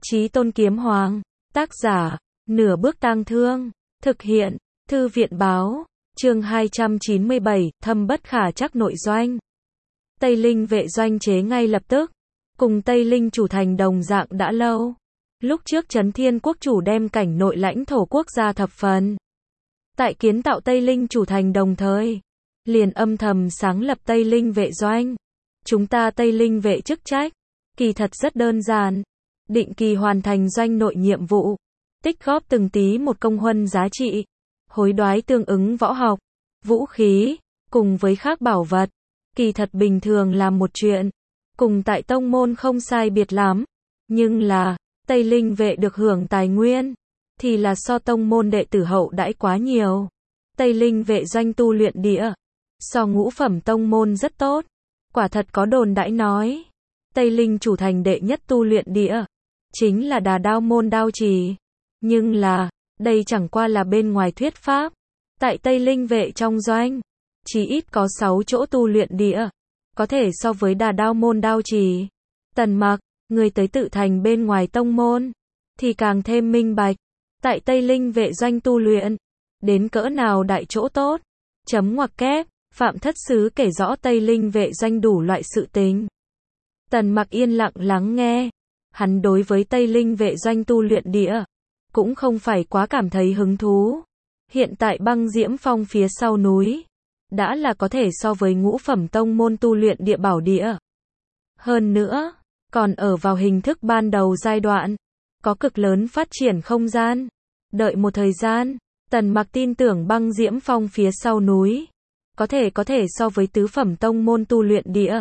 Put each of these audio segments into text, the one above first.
Chí Tôn Kiếm Hoàng. Tác giả, Nửa Bước Tang Thương. Thực hiện, Thư viện báo. Chương 297, thâm bất khả trắc nội doanh. Tây Linh vệ doanh chế ngay lập tức. Cùng Tây Linh chủ thành đồng dạng đã lâu. Lúc trước Trấn Thiên quốc chủ đem cảnh nội lãnh thổ quốc gia thập phần. Tại kiến tạo Tây Linh chủ thành đồng thời, liền âm thầm sáng lập Tây Linh vệ doanh. Chúng ta Tây Linh vệ chức trách, kỳ thật rất đơn giản. Định kỳ hoàn thành doanh nội nhiệm vụ. Tích góp từng tí một công huân giá trị. Hối đoái tương ứng võ học, vũ khí, cùng với khác bảo vật. Kỳ thật bình thường là một chuyện. Cùng tại tông môn không sai biệt lắm. Nhưng là, Tây Linh vệ được hưởng tài nguyên, thì là so tông môn đệ tử hậu đãi quá nhiều. Tây Linh vệ doanh tu luyện địa, so ngũ phẩm tông môn rất tốt. Quả thật có đồn đãi nói, Tây Linh chủ thành đệ nhất tu luyện địa, chính là Đà Đao môn Đao Trì. Nhưng là, đây chẳng qua là bên ngoài thuyết pháp. Tại Tây Linh vệ trong doanh, chỉ ít có 6 chỗ tu luyện địa, có thể so với Đà Đao môn Đao Trì. Tần Mặc, người tới tự thành bên ngoài tông môn, thì càng thêm minh bạch. Tại Tây Linh vệ doanh tu luyện, đến cỡ nào đại chỗ tốt. Chấm ngoặc kép, Phạm Thất Sứ kể rõ Tây Linh vệ doanh đủ loại sự tình. Tần Mặc yên lặng lắng nghe. Hắn đối với Tây Linh vệ doanh tu luyện địa, cũng không phải quá cảm thấy hứng thú. Hiện tại Băng Diễm Phong phía sau núi, đã là có thể so với ngũ phẩm tông môn tu luyện địa bảo địa. Hơn nữa, còn ở vào hình thức ban đầu giai đoạn, có cực lớn phát triển không gian. Đợi một thời gian, Tần Mặc tin tưởng Băng Diễm Phong phía sau núi, có thể so với tứ phẩm tông môn tu luyện địa.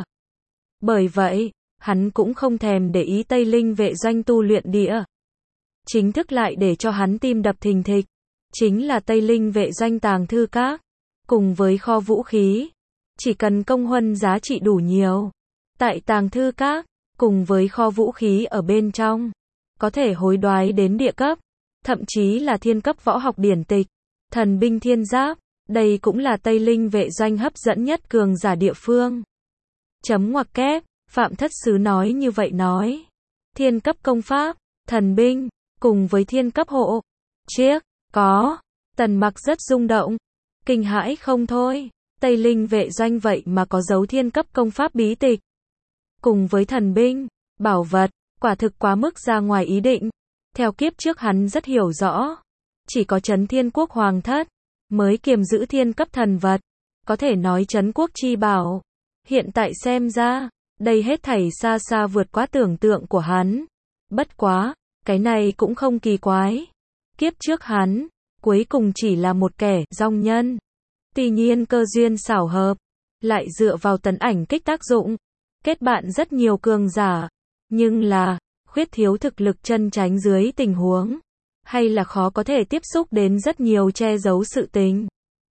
Bởi vậy, hắn cũng không thèm để ý Tây Linh vệ doanh tu luyện địa. Chính thức lại để cho hắn tim đập thình thịch, chính là Tây Linh vệ doanh tàng thư các, cùng với kho vũ khí. Chỉ cần công huân giá trị đủ nhiều, tại tàng thư các, cùng với kho vũ khí ở bên trong, có thể hối đoái đến địa cấp, thậm chí là thiên cấp võ học điển tịch, thần binh thiên giáp. Đây cũng là Tây Linh vệ doanh hấp dẫn nhất cường giả địa phương. Chấm ngoặc kép, Phạm Thất Sứ nói như vậy nói. Thiên cấp công pháp, thần binh, cùng với thiên cấp hộ chiếc, có. Tần Mặc rất rung động, kinh hãi không thôi. Tây Linh vệ doanh vậy mà có dấu thiên cấp công pháp bí tịch, cùng với thần binh, bảo vật, quả thực quá mức ra ngoài ý định. Theo kiếp trước hắn rất hiểu rõ, chỉ có Trấn Thiên quốc hoàng thất mới kiềm giữ thiên cấp thần vật, có thể nói trấn quốc chi bảo. Hiện tại xem ra, đây hết thảy xa xa vượt quá tưởng tượng của hắn. Bất quá, cái này cũng không kỳ quái. Kiếp trước hắn, cuối cùng chỉ là một kẻ dong nhân. Tuy nhiên cơ duyên xảo hợp, lại dựa vào tấn ảnh kích tác dụng, kết bạn rất nhiều cường giả. Nhưng là, khuyết thiếu thực lực chân chánh dưới tình huống, hay là khó có thể tiếp xúc đến rất nhiều che giấu sự tình.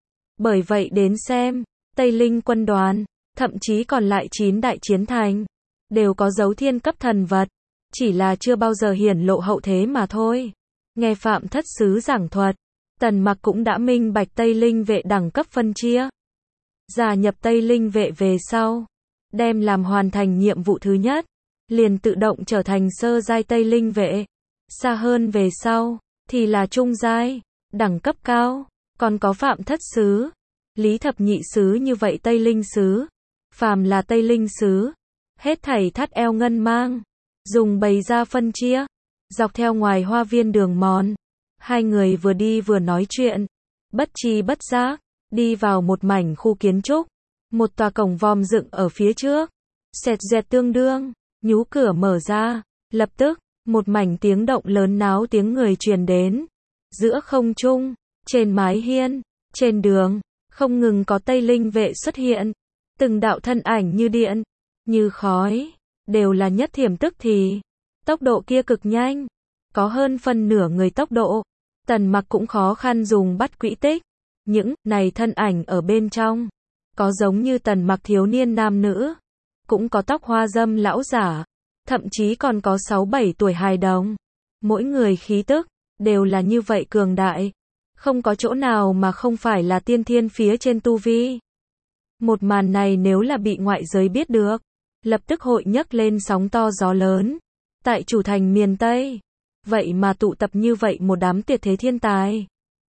Bởi vậy đến xem, Tây Linh quân đoàn, thậm chí còn lại 9 đại chiến thành, đều có dấu thiên cấp thần vật, chỉ là chưa bao giờ hiển lộ hậu thế mà thôi. Nghe Phạm Thất Sứ giảng thuật, Tần Mặc cũng đã minh bạch Tây Linh vệ đẳng cấp phân chia. Gia nhập Tây Linh vệ về sau, đem làm hoàn thành nhiệm vụ thứ nhất, liền tự động trở thành sơ giai Tây Linh vệ. Xa hơn về sau, thì là trung giai, đẳng cấp cao, còn có Phạm Thất Sứ, Lý Thập Nhị Sứ như vậy Tây Linh Sứ. Phàm là Tây Linh Sứ, hết thảy thắt eo ngân mang, dùng bày ra phân chia, dọc theo ngoài hoa viên đường mòn. Hai người vừa đi vừa nói chuyện, bất tri bất giác, đi vào một mảnh khu kiến trúc, một tòa cổng vòm dựng ở phía trước, xẹt dẹt tương đương, nhú cửa mở ra, lập tức, một mảnh tiếng động lớn náo tiếng người truyền đến. Giữa không trung, trên mái hiên, trên đường, không ngừng có Tây Linh vệ xuất hiện. Từng đạo thân ảnh như điện, như khói, đều là nhất thiểm tức thì. Tốc độ kia cực nhanh, có hơn phân nửa người tốc độ. Tần Mặc cũng khó khăn dùng bắt quỹ tích. Những này thân ảnh ở bên trong, có giống như Tần Mặc thiếu niên nam nữ, cũng có tóc hoa dâm lão giả, thậm chí còn có 6-7 tuổi hài đồng. Mỗi người khí tức, đều là như vậy cường đại. Không có chỗ nào mà không phải là tiên thiên phía trên tu vi. Một màn này nếu là bị ngoại giới biết được, lập tức hội nhấc lên sóng to gió lớn. tại chủ thành miền Tây. Vậy mà tụ tập như vậy một đám tuyệt thế thiên tài.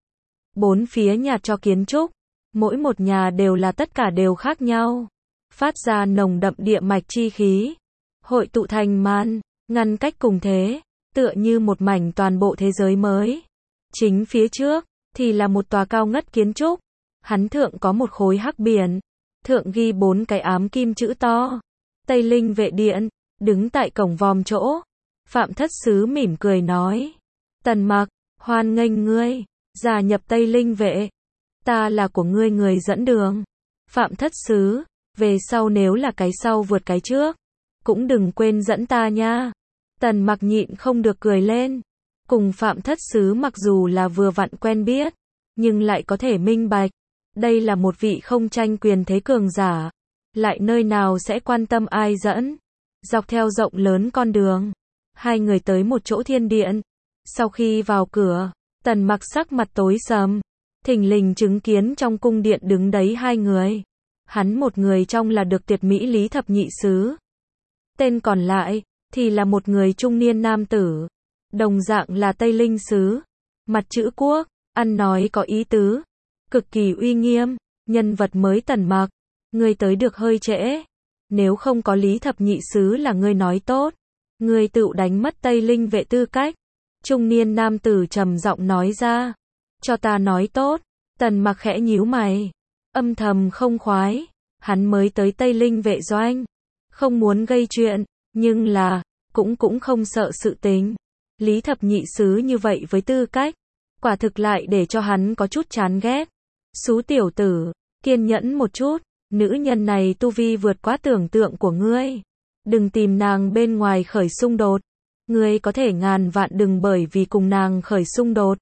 Bốn phía nhà cho kiến trúc, mỗi một nhà đều là tất cả đều khác nhau, phát ra nồng đậm địa mạch chi khí, hội tụ thành màn, ngăn cách cùng thế, tựa như một mảnh toàn bộ thế giới mới. Chính phía trước, thì là một tòa cao ngất kiến trúc, hắn thượng có một khối hắc biển, thượng ghi 4 cái ám kim chữ to, Tây Linh Vệ Điện, đứng tại cổng vòm chỗ. Phạm Thất Sứ mỉm cười nói, Tần Mặc, hoan nghênh ngươi, gia nhập Tây Linh Vệ, ta là của ngươi người dẫn đường. Phạm Thất Sứ, về sau nếu là cái sau vượt cái trước, cũng đừng quên dẫn ta nha. Tần Mặc nhịn không được cười lên, cùng Phạm Thất Sứ mặc dù là vừa vặn quen biết, nhưng lại có thể minh bạch, đây là một vị không tranh quyền thế cường giả, lại nơi nào sẽ quan tâm ai dẫn. Dọc theo rộng lớn con đường, hai người tới một chỗ thiên điện. Sau khi vào cửa, Tần Mặc sắc mặt tối sầm, thình lình chứng kiến trong cung điện đứng đấy hai người. Hắn một người trong là được tuyệt mỹ Lý Thập Nhị Sứ, tên còn lại thì là một người trung niên nam tử, đồng dạng là Tây Linh Sứ, mặt chữ quốc, ăn nói có ý tứ, cực kỳ uy nghiêm. Nhân vật mới Tần Mặc, ngươi tới được hơi trễ, nếu không có Lý Thập Nhị Sứ là ngươi nói tốt, ngươi tự đánh mất Tây Linh Vệ tư cách. Trung niên nam tử trầm giọng nói ra, cho ta nói tốt. Tần Mặc khẽ nhíu mày, âm thầm không khoái, hắn mới tới Tây Linh Vệ doanh, không muốn gây chuyện, nhưng là, cũng không sợ sự tình. Lý Thập Nhị Sứ như vậy với tư cách, quả thực lại để cho hắn có chút chán ghét. Xú tiểu tử, kiên nhẫn một chút, nữ nhân này tu vi vượt quá tưởng tượng của ngươi. Đừng tìm nàng bên ngoài khởi xung đột. Ngươi có thể ngàn vạn đừng bởi vì cùng nàng khởi xung đột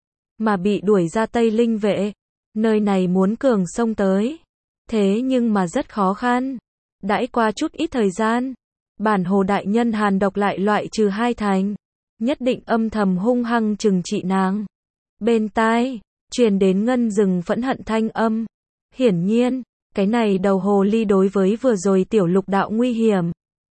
mà bị đuổi ra Tây Linh Vệ. Nơi này muốn cường xông tới, thế nhưng mà rất khó khăn. Đãi qua chút ít thời gian, bản hồ đại nhân hàn độc lại loại trừ hai thành, nhất định âm thầm hung hăng trừng trị nàng. Bên tai truyền đến ngân rừng phẫn hận thanh âm. Hiển nhiên, cái này đầu hồ ly đối với vừa rồi tiểu lục đạo nguy hiểm,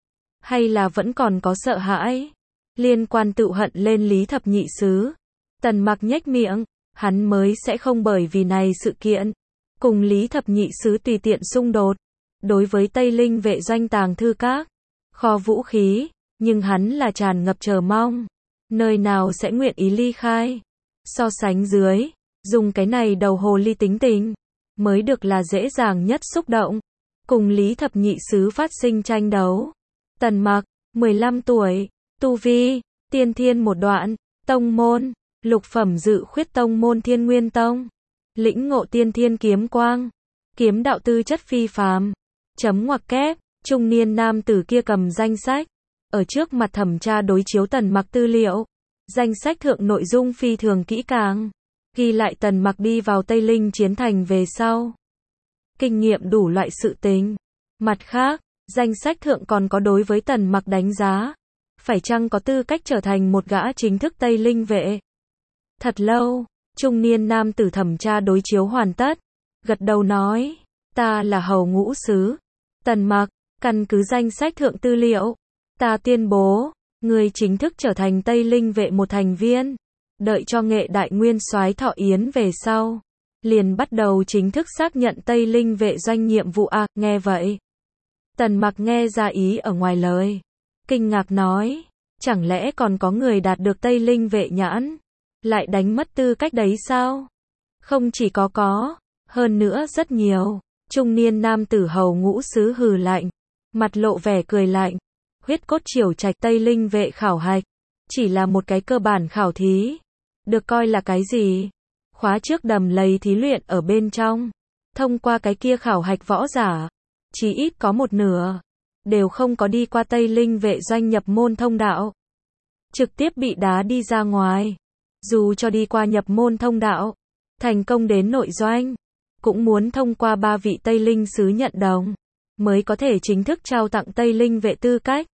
hay là vẫn còn có sợ hãi, liên quan tự hận lên Lý Thập Nhị Sứ. Tần Mặc nhếch miệng, hắn mới sẽ không bởi vì này sự kiện cùng Lý Thập Nhị Sứ tùy tiện xung đột. Đối với Tây Linh Vệ doanh tàng thư các, kho vũ khí, nhưng hắn là tràn ngập chờ mong, nơi nào sẽ nguyện ý ly khai. So sánh dưới, dùng cái này đầu hồ ly tính tình, mới được là dễ dàng nhất xúc động, cùng Lý Thập Nhị Sứ phát sinh tranh đấu. Tần Mặc, 15 tuổi, tu vi, tiên thiên một đoạn, tông môn, lục phẩm dự khuyết tông môn Thiên Nguyên Tông, lĩnh ngộ tiên thiên kiếm quang, kiếm đạo tư chất phi phàm. Chấm ngoặc kép, trung niên nam tử kia cầm danh sách, ở trước mặt thẩm tra đối chiếu Tần Mặc tư liệu. Danh sách thượng nội dung phi thường kỹ càng, ghi lại Tần Mặc đi vào Tây Linh chiến thành về sau, kinh nghiệm đủ loại sự tình. Mặt khác, danh sách thượng còn có đối với Tần Mặc đánh giá, phải chăng có tư cách trở thành một gã chính thức Tây Linh Vệ. Thật lâu, trung niên nam tử thẩm tra đối chiếu hoàn tất, gật đầu nói, ta là hầu ngũ sứ Tần Mặc, căn cứ danh sách thượng tư liệu, ta tuyên bố, ngươi chính thức trở thành Tây Linh Vệ một thành viên. Đợi cho Nghệ Đại Nguyên Soái thọ yến về sau, liền bắt đầu chính thức xác nhận Tây Linh Vệ doanh nhiệm vụ. Nghe vậy, Tần Mặc nghe ra ý ở ngoài lời, kinh ngạc nói, chẳng lẽ còn có người đạt được Tây Linh Vệ nhãn, lại đánh mất tư cách đấy sao? Không chỉ có, hơn nữa rất nhiều. Trung niên nam tử hầu ngũ sứ hừ lạnh, mặt lộ vẻ cười lạnh. Huyết cốt triều trạch Tây Linh Vệ khảo hạch, chỉ là một cái cơ bản khảo thí. Được coi là cái gì? Khóa trước đầm lầy thí luyện ở bên trong. Thông qua cái kia khảo hạch võ giả, chỉ ít có một nửa, đều không có đi qua Tây Linh Vệ doanh nhập môn thông đạo, trực tiếp bị đá đi ra ngoài. Dù cho đi qua nhập môn thông đạo, thành công đến nội doanh, cũng muốn thông qua 3 vị Tây Linh Sứ nhận đồng, mới có thể chính thức trao tặng Tây Linh Vệ tư cách.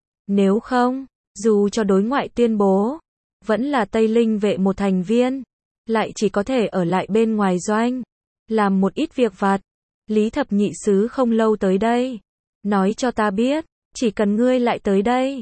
Nếu không, dù cho đối ngoại tuyên bố, vẫn là Tây Linh Vệ một thành viên, lại chỉ có thể ở lại bên ngoài doanh, làm một ít việc vặt. Lý Thập Nhị Sứ không lâu tới đây, nói cho ta biết, chỉ cần ngươi lại tới đây,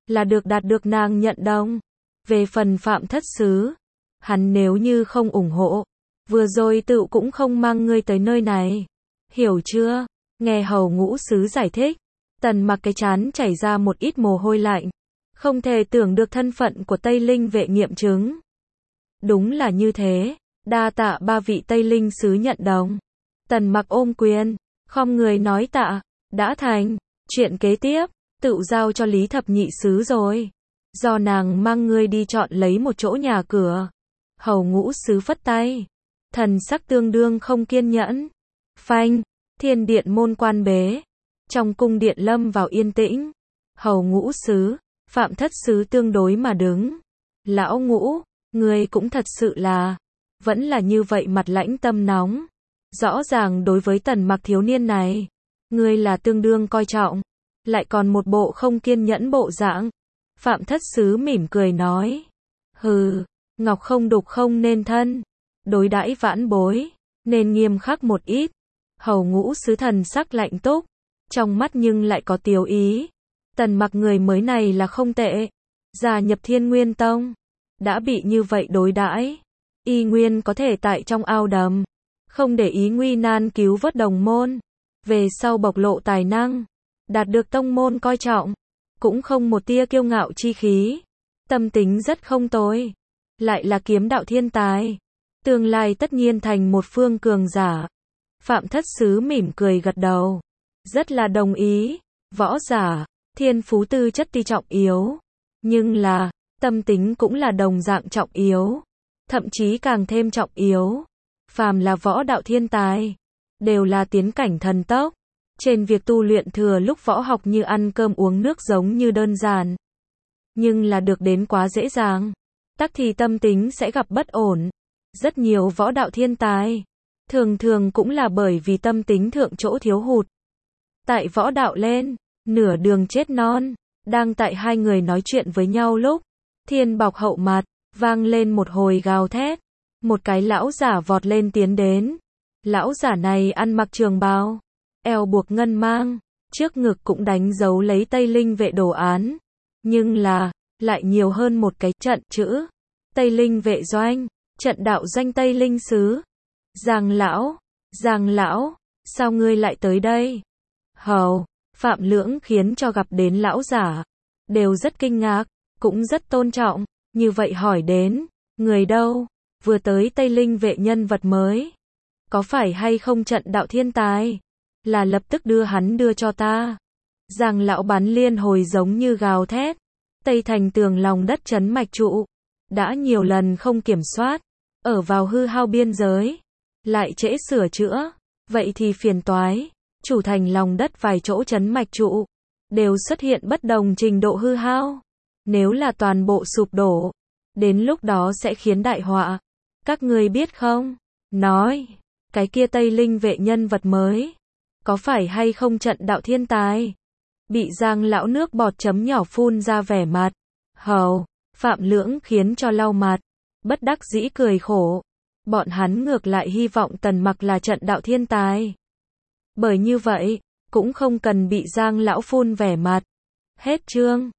là được đạt được nàng nhận đồng. Về phần Phạm Thất Sứ, hắn nếu như không ủng hộ, vừa rồi tựu cũng không mang ngươi tới nơi này. Hiểu chưa? Nghe Hầu Ngũ Sứ giải thích, Tần Mặc cái trán chảy ra một ít mồ hôi lạnh. Không thể tưởng được thân phận của Tây Linh vệ nghiệm chứng. Đúng là như thế, đa tạ ba vị Tây Linh sứ nhận đồng. Tần Mặc ôm quyền, khom người nói tạ, đã thành, chuyện kế tiếp, tự giao cho Lý Thập Nhị sứ rồi. Do nàng mang ngươi đi chọn lấy một chỗ nhà cửa. Hầu Ngũ Sứ phất tay, thần sắc tương đương không kiên nhẫn. Phanh, thiên điện môn quan bế. Trong cung điện lâm vào yên tĩnh. Hầu Ngũ Sứ, Phạm Thất Sứ tương đối mà đứng. Lão Ngũ, ngươi cũng thật sự là, vẫn là như vậy mặt lãnh tâm nóng. Rõ ràng đối với Tần Mặc thiếu niên này, ngươi là tương đương coi trọng, lại còn một bộ không kiên nhẫn bộ dạng. Phạm Thất Sứ mỉm cười nói, hừ, ngọc không đục không nên thân, đối đãi vãn bối, nên nghiêm khắc một ít. Hầu Ngũ Sứ thần sắc lạnh túc, trong mắt nhưng lại có tiêu ý. Tần Mặc người mới này là không tệ, gia nhập Thiên Nguyên Tông, đã bị như vậy đối đãi, y nguyên có thể tại trong ao đầm, không để ý nguy nan cứu vớt đồng môn, về sau bộc lộ tài năng, đạt được tông môn coi trọng, cũng không một tia kiêu ngạo chi khí, tâm tính rất không tồi, lại là kiếm đạo thiên tài, tương lai tất nhiên thành một phương cường giả. Phạm Thất Sứ mỉm cười gật đầu, rất là đồng ý. Võ giả, thiên phú tư chất tuy trọng yếu, nhưng là, tâm tính cũng là đồng dạng trọng yếu, thậm chí càng thêm trọng yếu. Phàm là võ đạo thiên tài, đều là tiến cảnh thần tốc. Trên việc tu luyện thừa lúc võ học như ăn cơm uống nước giống như đơn giản, nhưng là được đến quá dễ dàng, tắc thì tâm tính sẽ gặp bất ổn. Rất nhiều võ đạo thiên tài, thường thường cũng là bởi vì tâm tính thượng chỗ thiếu hụt. Tại võ đạo lên, nửa đường chết non. Đang tại hai người nói chuyện với nhau lúc, Thiên Bọc hậu mặt, vang lên một hồi gào thét. Một cái lão giả vọt lên tiến đến. Lão giả này ăn mặc trường bào, eo buộc ngân mang, trước ngực cũng đánh dấu lấy Tây Linh vệ đồ án. Nhưng là, lại nhiều hơn một cái trận chữ. Tây Linh vệ doanh, trận đạo doanh Tây Linh sứ. Giang lão, sao ngươi lại tới đây? Hầu, Phạm Lưỡng khiến cho gặp đến lão giả, đều rất kinh ngạc, cũng rất tôn trọng, như vậy hỏi đến, người đâu? Vừa tới Tây Linh vệ nhân vật mới, có phải hay không trận đạo thiên tài? Là lập tức đưa hắn đưa cho ta. Giang lão bắn liên hồi giống như gào thét, Tây thành tường lòng đất trấn mạch trụ, đã nhiều lần không kiểm soát, ở vào hư hao biên giới, lại trễ sửa chữa, vậy thì phiền toái. Chủ thành lòng đất vài chỗ trấn mạch trụ, đều xuất hiện bất đồng trình độ hư hao. Nếu là toàn bộ sụp đổ, đến lúc đó sẽ khiến đại họa. Các ngươi biết không? Nói, cái kia Tây Linh vệ nhân vật mới, có phải hay không trận đạo thiên tài? Bị Giang lão nước bọt chấm nhỏ phun ra vẻ mặt. Hầu, Phạm Lưỡng khiến cho lau mặt, bất đắc dĩ cười khổ. Bọn hắn ngược lại hy vọng Tần Mặc là trận đạo thiên tài. Bởi như vậy, cũng không cần bị Giang lão phun vẻ mặt. Hết chương.